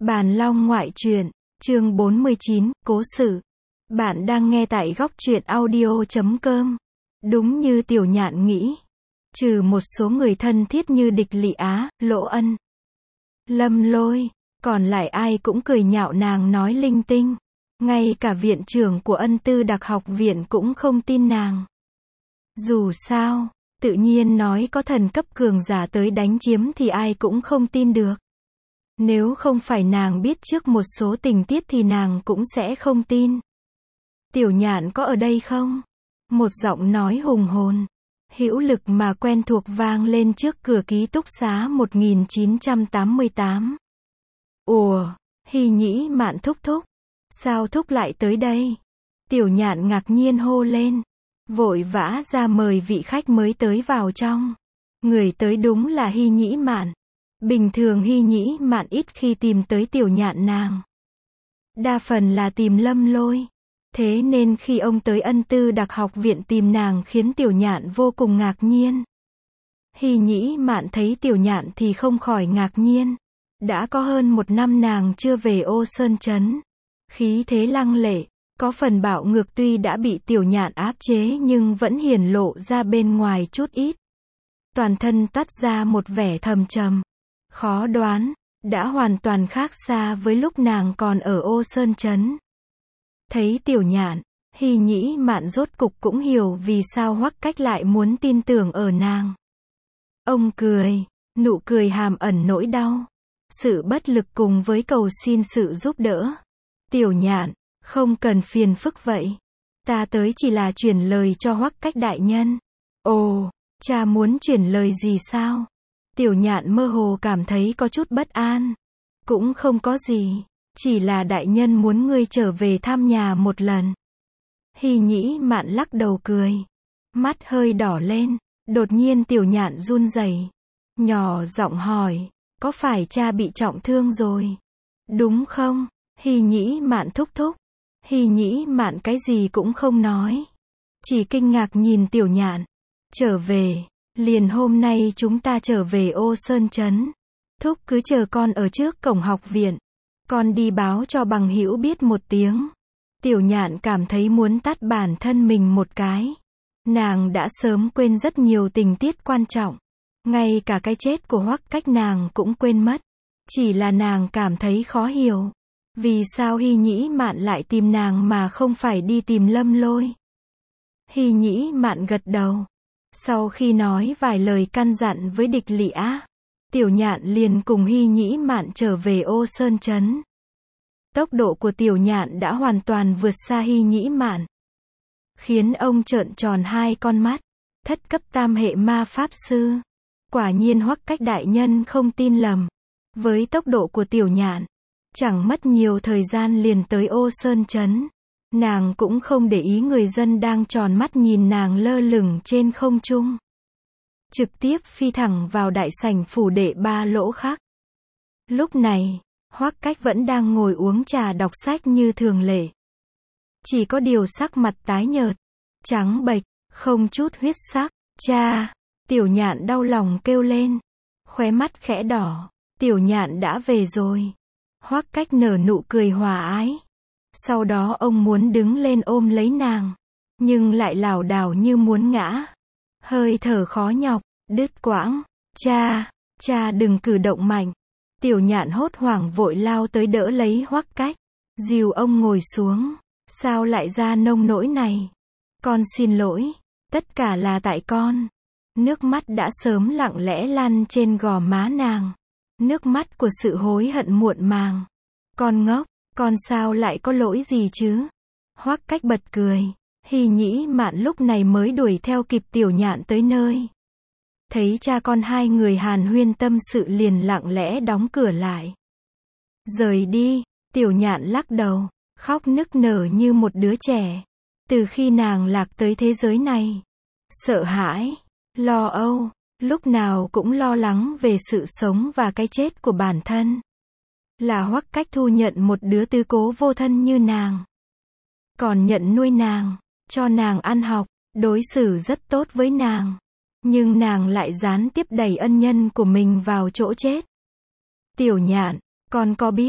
Bàn Long ngoại truyện, chương 49, cố sự. Bạn đang nghe tại góc truyện audio.com. Đúng như Tiểu Nhạn nghĩ. Trừ một số người thân thiết như Địch Lị Á, Lỗ Ân, Lâm Lôi, còn lại ai cũng cười nhạo nàng nói linh tinh. Ngay cả viện trưởng của Ân Tư Đặc học viện cũng không tin nàng. Dù sao, tự nhiên nói có thần cấp cường giả tới đánh chiếm thì ai cũng không tin được. Nếu không phải nàng biết trước một số tình tiết thì nàng cũng sẽ không tin. Tiểu Nhạn có ở đây không? Một giọng nói hùng hồn, hữu lực mà quen thuộc vang lên trước cửa ký túc xá 1988. Ủa, Hy Nhĩ Mạn thúc thúc. Sao thúc lại tới đây? Tiểu Nhạn ngạc nhiên hô lên. Vội vã ra mời vị khách mới tới vào trong. Người tới đúng là Hy Nhĩ Mạn. Bình thường Hy Nhĩ Mạn ít khi tìm tới Tiểu Nhạn nàng. Đa phần là tìm Lâm Lôi. Thế nên khi ông tới Ân Tư Đặc học viện tìm nàng khiến Tiểu Nhạn vô cùng ngạc nhiên. Hy Nhĩ Mạn thấy Tiểu Nhạn thì không khỏi ngạc nhiên. Đã có hơn một năm nàng chưa về Ô Sơn Trấn. Khí thế lăng lệ, có phần bạo ngược tuy đã bị Tiểu Nhạn áp chế nhưng vẫn hiển lộ ra bên ngoài chút ít. Toàn thân toát ra một vẻ thầm trầm, khó đoán, đã hoàn toàn khác xa với lúc nàng còn ở Ô Sơn Trấn. Thấy Tiểu Nhạn, Hy Nhĩ Mạn rốt cục cũng hiểu vì sao Hoắc Cách lại muốn tin tưởng ở nàng. Ông cười, nụ cười hàm ẩn nỗi đau, sự bất lực cùng với cầu xin sự giúp đỡ. Tiểu Nhạn, không cần phiền phức vậy. Ta tới chỉ là chuyển lời cho Hoắc Cách đại nhân. Ồ, cha muốn chuyển lời gì sao? Tiểu Nhạn mơ hồ cảm thấy có chút bất an. Cũng không có gì, chỉ là đại nhân muốn ngươi trở về thăm nhà một lần. Hy Nhĩ Mạn lắc đầu cười, mắt hơi đỏ lên, đột nhiên Tiểu Nhạn run rẩy, nhỏ giọng hỏi, có phải cha bị trọng thương rồi? Đúng không? Hy Nhĩ Mạn thúc thúc. Hy Nhĩ Mạn cái gì cũng không nói, chỉ kinh ngạc nhìn Tiểu Nhạn. Trở về, liền hôm nay chúng ta trở về Ô Sơn Trấn. Thúc cứ chờ con ở trước cổng học viện. Con đi báo cho bằng hữu biết một tiếng. Tiểu Nhạn cảm thấy muốn tát bản thân mình một cái. Nàng đã sớm quên rất nhiều tình tiết quan trọng. Ngay cả cái chết của Hoắc Cách nàng cũng quên mất. Chỉ là nàng cảm thấy khó hiểu. Vì sao Hy Nhĩ Mạn lại tìm nàng mà không phải đi tìm Lâm Lôi? Hy Nhĩ Mạn gật đầu. Sau khi nói vài lời căn dặn với Địch Lị Á, Tiểu Nhạn liền cùng Hy Nhĩ Mạn trở về Ô Sơn Trấn. Tốc độ của Tiểu Nhạn đã hoàn toàn vượt xa Hy Nhĩ Mạn, khiến ông trợn tròn hai con mắt. Thất cấp tam hệ ma pháp sư. Quả nhiên Hoắc Cách đại nhân không tin lầm. Với tốc độ của Tiểu Nhạn, chẳng mất nhiều thời gian liền tới Ô Sơn Trấn. Nàng cũng không để ý người dân đang tròn mắt nhìn nàng lơ lửng trên không trung. Trực tiếp phi thẳng vào đại sảnh phủ đệ Ba Lỗ Khắc. Lúc này, Hoắc Cách vẫn đang ngồi uống trà đọc sách như thường lệ. Chỉ có điều sắc mặt tái nhợt, trắng bệch, không chút huyết sắc. Cha! Tiểu Nhạn đau lòng kêu lên. Khóe mắt khẽ đỏ. Tiểu Nhạn đã về rồi. Hoắc Cách nở nụ cười hòa ái. Sau đó ông muốn đứng lên ôm lấy nàng, nhưng lại lảo đảo như muốn ngã. Hơi thở khó nhọc, đứt quãng. Cha đừng cử động mạnh. Tiểu Nhạn hốt hoảng vội lao tới đỡ lấy Hoắc Cách, dìu ông ngồi xuống. Sao lại ra nông nỗi này? Con xin lỗi, tất cả là tại con. Nước mắt đã sớm lặng lẽ lăn trên gò má nàng. Nước mắt của sự hối hận muộn màng. Con ngốc, con sao lại có lỗi gì chứ? Hoắc Cách bật cười. Hy Nhĩ Mạn lúc này mới đuổi theo kịp Tiểu Nhạn tới nơi. Thấy cha con hai người hàn huyên tâm sự liền lặng lẽ đóng cửa lại. Rời đi, Tiểu Nhạn lắc đầu, khóc nức nở như một đứa trẻ. Từ khi nàng lạc tới thế giới này, sợ hãi, lo âu, lúc nào cũng lo lắng về sự sống và cái chết của bản thân. Là Hoắc Cách thu nhận một đứa tứ cố vô thân như nàng. Còn nhận nuôi nàng, cho nàng ăn học, đối xử rất tốt với nàng. Nhưng nàng lại gián tiếp đẩy ân nhân của mình vào chỗ chết. Tiểu Nhạn, con có biết,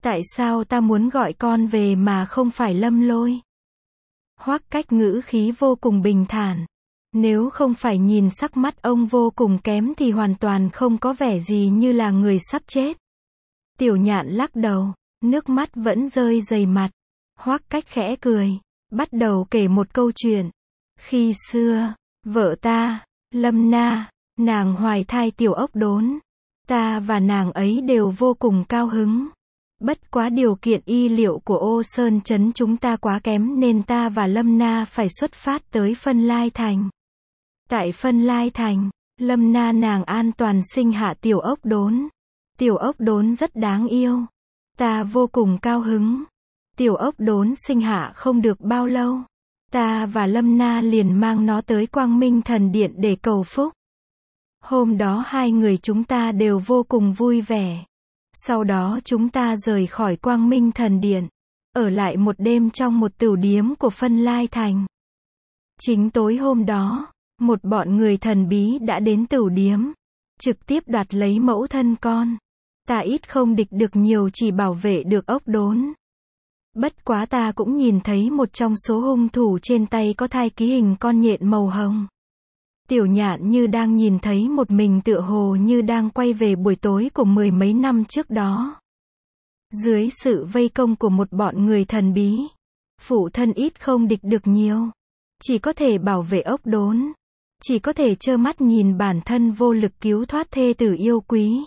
Tại sao ta muốn gọi con về mà không phải Lâm Lôi? Hoắc Cách ngữ khí vô cùng bình thản. Nếu không phải nhìn sắc mắt ông vô cùng kém thì hoàn toàn không có vẻ gì như là người sắp chết. Tiểu Nhạn lắc đầu, nước mắt vẫn rơi đầy mặt. Hoắc Cách khẽ cười, bắt đầu kể một câu chuyện. Khi xưa, vợ ta, Lâm Na, nàng hoài thai tiểu ốc đốn. Ta và nàng ấy đều vô cùng cao hứng. Bất quá điều kiện y liệu của Ô Sơn Trấn chúng ta quá kém nên ta và Lâm Na phải xuất phát tới Phân Lai Thành. Tại Phân Lai Thành, Lâm Na nàng an toàn sinh hạ tiểu ốc đốn. Tiểu ốc đốn rất đáng yêu. Ta vô cùng cao hứng. Tiểu ốc đốn sinh hạ không được bao lâu. Ta và Lâm Na liền mang nó tới Quang Minh Thần Điện để cầu phúc. Hôm đó hai người chúng ta đều vô cùng vui vẻ. Sau đó chúng ta rời khỏi Quang Minh Thần Điện, ở lại một đêm trong một tửu điếm của Phân Lai Thành. Chính tối hôm đó, một bọn người thần bí đã đến tửu điếm, trực tiếp đoạt lấy mẫu thân con. Ta ít không địch được nhiều chỉ bảo vệ được ốc đốn. Bất quá ta cũng nhìn thấy một trong số hung thủ trên tay có thai ký hình con nhện màu hồng. Tiểu Nhạn như đang nhìn thấy một mình tựa hồ như đang quay về buổi tối của mười mấy năm trước đó. Dưới sự vây công của một bọn người thần bí, phụ thân ít không địch được nhiều. Chỉ có thể bảo vệ ốc đốn. Chỉ có thể trơ mắt nhìn bản thân vô lực cứu thoát thê tử yêu quý.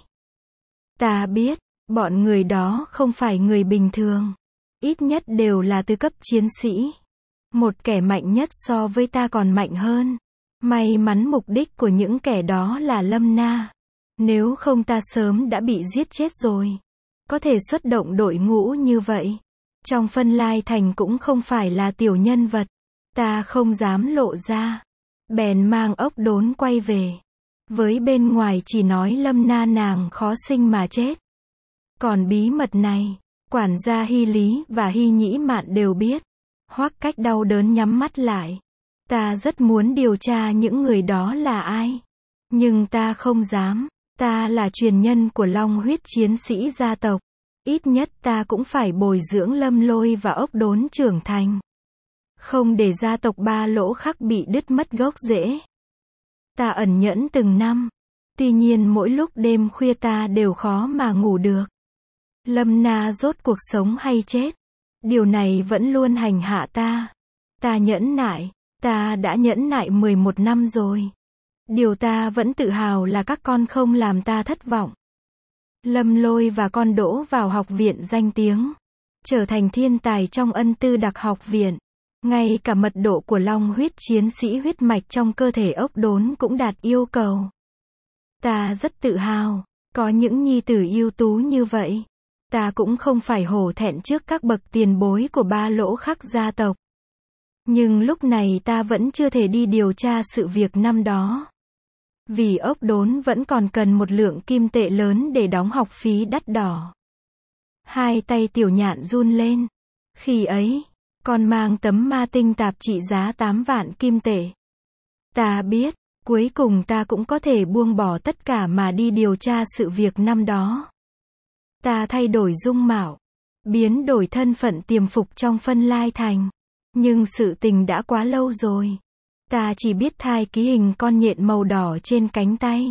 Ta biết, bọn người đó không phải người bình thường. Ít nhất đều là tứ cấp chiến sĩ. Một kẻ mạnh nhất so với ta còn mạnh hơn. May mắn mục đích của những kẻ đó là Lâm Na. Nếu không ta sớm đã bị giết chết rồi. Có thể xuất động đội ngũ như vậy. Trong Phân Lai Thành cũng không phải là tiểu nhân vật. Ta không dám lộ ra. Bèn mang ốc đốn quay về. Với bên ngoài chỉ nói Lâm Na nàng khó sinh mà chết. Còn bí mật này, quản gia Hy Lý và Hy Nhĩ Mạn đều biết. Hoắc Cách đau đớn nhắm mắt lại. Ta rất muốn điều tra những người đó là ai. Nhưng ta không dám. Ta là truyền nhân của Long huyết chiến sĩ gia tộc. Ít nhất ta cũng phải bồi dưỡng Lâm Lôi và ốc đốn trưởng thành. Không để gia tộc Ba Lỗ Khắc bị đứt mất gốc rễ. Ta ẩn nhẫn từng năm. Tuy nhiên mỗi lúc đêm khuya ta đều khó mà ngủ được. Lâm Na rốt cuộc sống hay chết. Điều này vẫn luôn hành hạ ta. Ta nhẫn nại. Ta đã nhẫn nại 11 năm rồi. Điều ta vẫn tự hào là các con không làm ta thất vọng. Lâm Lôi và con đỗ vào học viện danh tiếng. Trở thành thiên tài trong Ân Tư Đặc học viện. Ngay cả mật độ của Long huyết chiến sĩ huyết mạch trong cơ thể ốc đốn cũng đạt yêu cầu. Ta rất tự hào, có những nhi tử ưu tú như vậy. Ta cũng không phải hổ thẹn trước các bậc tiền bối của Ba Lỗ Khắc gia tộc. Nhưng lúc này ta vẫn chưa thể đi điều tra sự việc năm đó. Vì ốc đốn vẫn còn cần một lượng kim tệ lớn để đóng học phí đắt đỏ. Hai tay Tiểu Nhạn run lên. Khi ấy, còn mang tấm ma tinh tạp trị giá 8 vạn kim tệ. Ta biết, cuối cùng ta cũng có thể buông bỏ tất cả mà đi điều tra sự việc năm đó. Ta thay đổi dung mạo, biến đổi thân phận tiềm phục trong Phân Lai Thành. Nhưng sự tình đã quá lâu rồi. Ta chỉ biết thai ký hình con nhện màu đỏ trên cánh tay.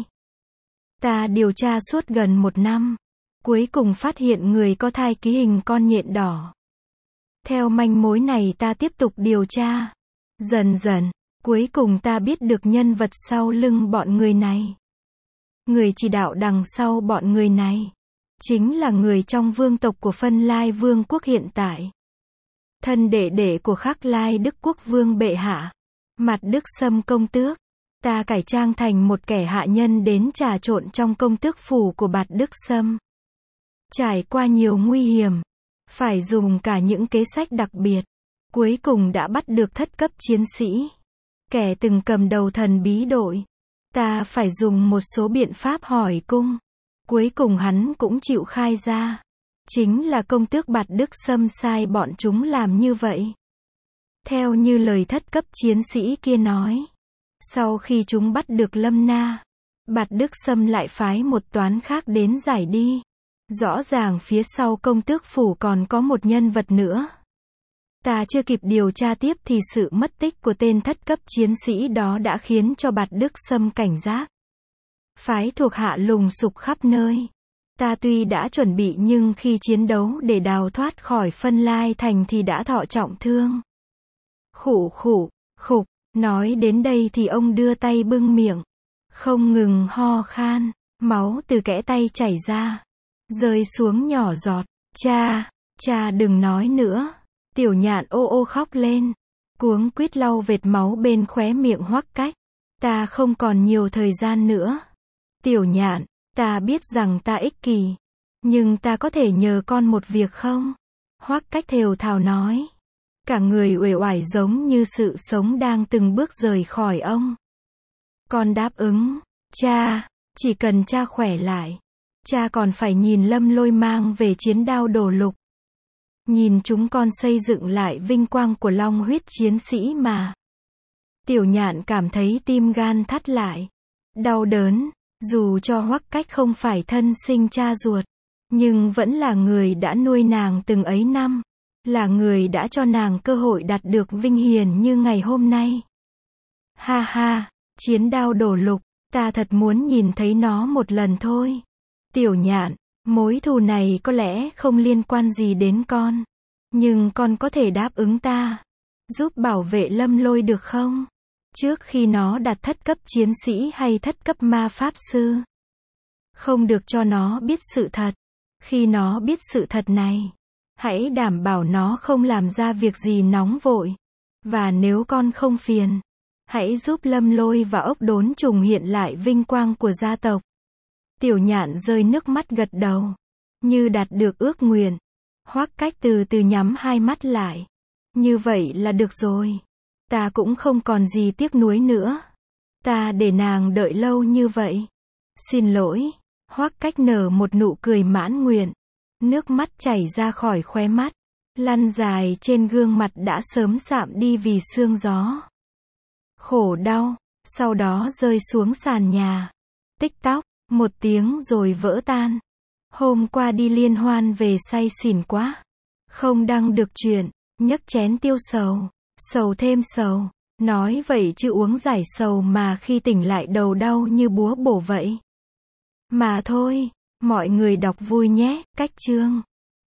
Ta điều tra suốt gần 1 năm. Cuối cùng phát hiện người có thai ký hình con nhện đỏ. Theo manh mối này ta tiếp tục điều tra. Dần dần, cuối cùng ta biết được nhân vật sau lưng bọn người này. Người chỉ đạo đằng sau bọn người này. Chính là người trong vương tộc của Phân Lai Vương quốc hiện tại. Thân đệ đệ của Khắc Lai Đức Quốc Vương bệ hạ. Mặt Đức Sâm công tước. Ta cải trang thành một kẻ hạ nhân đến trà trộn trong công tước phủ của Bạt Đức Sâm. Trải qua nhiều nguy hiểm. Phải dùng cả những kế sách đặc biệt. Cuối cùng đã bắt được thất cấp chiến sĩ. Kẻ từng cầm đầu thần bí đội. Ta phải dùng một số biện pháp hỏi cung. Cuối cùng hắn cũng chịu khai ra. Chính là công tước Bạt Đức Sâm sai bọn chúng làm như vậy. Theo như lời thất cấp chiến sĩ kia nói. Sau khi chúng bắt được Lâm Na, Bạt Đức Sâm lại phái một toán khác đến giải đi. Rõ ràng phía sau công tước phủ còn có một nhân vật nữa. Ta chưa kịp điều tra tiếp thì sự mất tích của tên thất cấp chiến sĩ đó đã khiến cho Bạt Đức Sâm cảnh giác. Phái thuộc hạ lùng sục khắp nơi. Ta tuy đã chuẩn bị nhưng khi chiến đấu để đào thoát khỏi Phân Lai Thành thì đã thọ trọng thương. Khụ khụ, khục, nói đến đây thì ông đưa tay bưng miệng. Không ngừng ho khan, máu từ kẽ tay chảy ra. Rơi xuống nhỏ giọt. Cha đừng nói nữa. Tiểu Nhạn ô ô khóc lên. Cuống quýt lau vệt máu bên khóe miệng Hoắc Cách. Ta không còn nhiều thời gian nữa. Tiểu Nhạn, ta biết rằng ta ích kỷ. Nhưng ta có thể nhờ con một việc không? Hoắc Cách thều thào nói. Cả người uể oải giống như sự sống đang từng bước rời khỏi ông. Con đáp ứng. Cha, chỉ cần cha khỏe lại. Cha còn phải nhìn Lâm Lôi mang về chiến đao đổ lục. Nhìn chúng con xây dựng lại vinh quang của long huyết chiến sĩ mà. Tiểu Nhạn cảm thấy tim gan thắt lại. Đau đớn, dù cho Hoắc Cách không phải thân sinh cha ruột. Nhưng vẫn là người đã nuôi nàng từng ấy năm. Là người đã cho nàng cơ hội đạt được vinh hiển như ngày hôm nay. Ha ha, chiến đao đổ lục, ta thật muốn nhìn thấy nó một lần thôi. Tiểu Nhạn, mối thù này có lẽ không liên quan gì đến con. Nhưng con có thể đáp ứng ta. Giúp bảo vệ Lâm Lôi được không? Trước khi nó đạt thất cấp chiến sĩ hay thất cấp ma pháp sư. Không được cho nó biết sự thật. Khi nó biết sự thật này, hãy đảm bảo nó không làm ra việc gì nóng vội. Và nếu con không phiền, hãy giúp Lâm Lôi và ốc đốn trùng hiện lại vinh quang của gia tộc. Tiểu Nhạn rơi nước mắt gật đầu. Như đạt được ước nguyện. Hoắc Cách từ từ nhắm hai mắt lại. Như vậy là được rồi. Ta cũng không còn gì tiếc nuối nữa. Ta để nàng đợi lâu như vậy. Xin lỗi. Hoắc Cách nở một nụ cười mãn nguyện. Nước mắt chảy ra khỏi khóe mắt. Lăn dài trên gương mặt đã sớm sạm đi vì sương gió. Khổ đau. Sau đó rơi xuống sàn nhà. Tích tóc. Một tiếng rồi vỡ tan. Hôm qua đi liên hoan về say xỉn quá. Không đăng được chuyện. Nhấc chén tiêu sầu. Sầu thêm sầu. Nói vậy chứ uống giải sầu mà khi tỉnh lại đầu đau như búa bổ vậy. Mà thôi, mọi người đọc vui nhé, cách chương.